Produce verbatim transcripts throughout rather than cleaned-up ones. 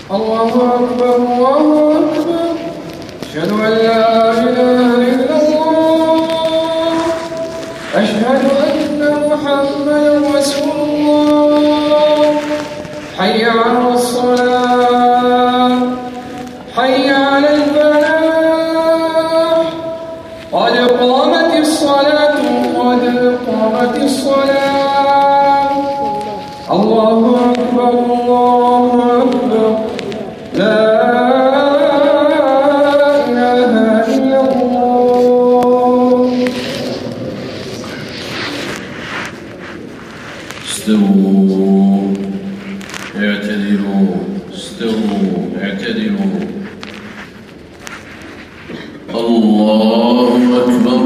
الله أكبر الله أكبر أشهد أن لا إله إلا الله أشهد أن محمدا رسول الله حي على الصلاة حي على الفلاح قد قامت الصلاة قد قامت الصلاة الله أكبر الله أكبر لا إله إلا الله. استووا اعتدلوا استووا اعتدلوا. الله أكبر.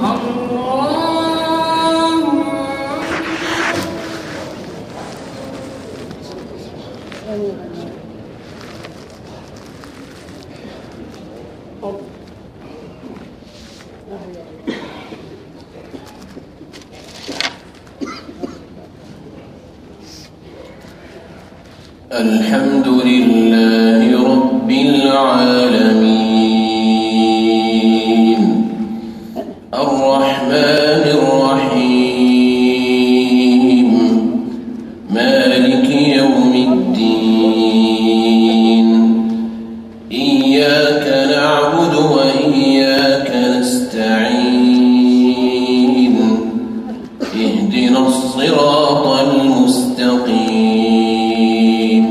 الحمد لله رب العالمين الرحمن الرحيم مالك يوم الدين إياك نعبد وإياك نستعين اهدنا الصراط المستقيم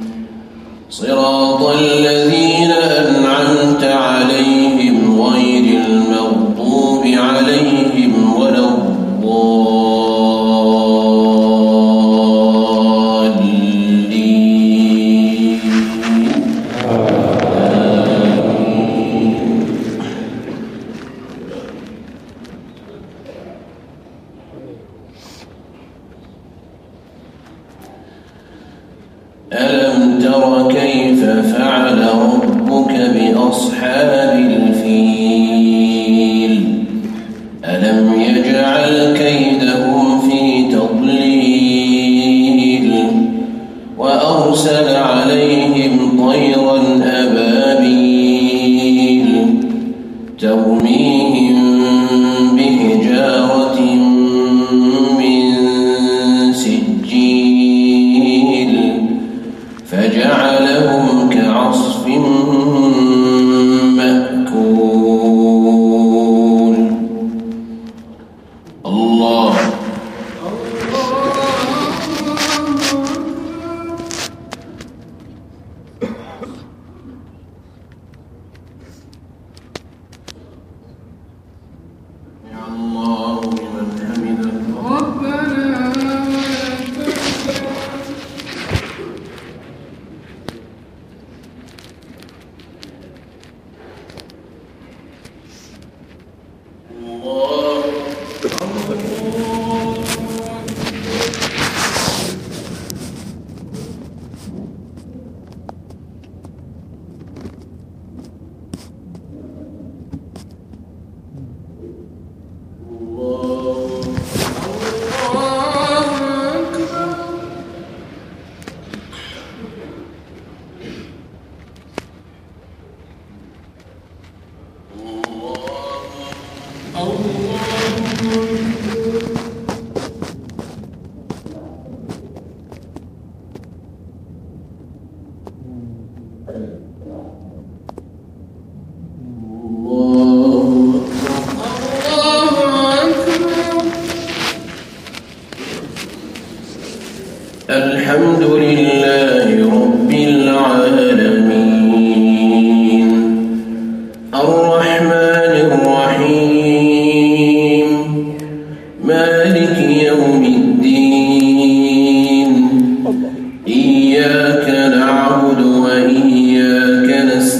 صراط الذين أنعمت عليهم غير المغضوب عليهم ولا الضالين. ألم تر كيف فعل ربك بأصحاب الفيل ألم يجعل كيدهم في تضليل وأرسل عليهم طيرا أبابيل ترميهم بحجارة من سجيل فجعلهم كعصف مأكول. الله يا الله لمن حمده ربنا الحمد لله رب العالمين الرحمن الرحيم مالك يوم الدين إياك نعبد وإياك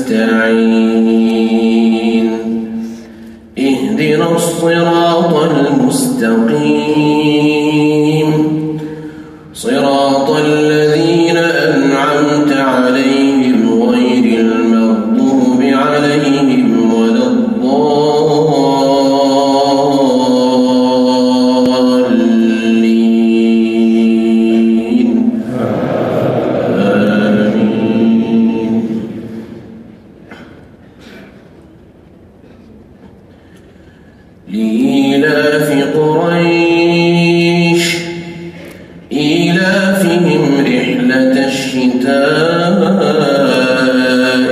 نستعين اهدنا الصراط المستقيم صراط الذين أنعمت الشتاء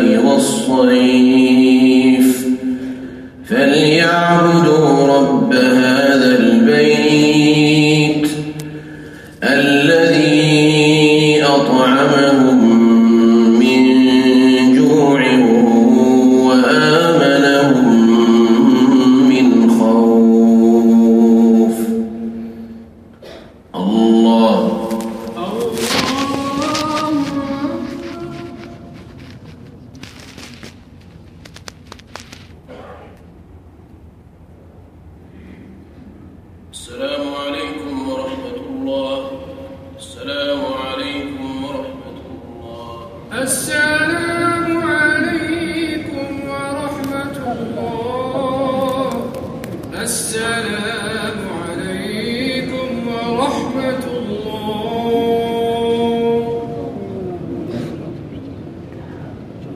والصيف فليعبدوا رب هذا البيت الذي أطعمهم من جوع وآمنهم من خوف. الله السلام عليكم ورحمة الله. السلام عليكم ورحمة الله. السلام عليكم ورحمة الله. السلام عليكم ورحمة الله.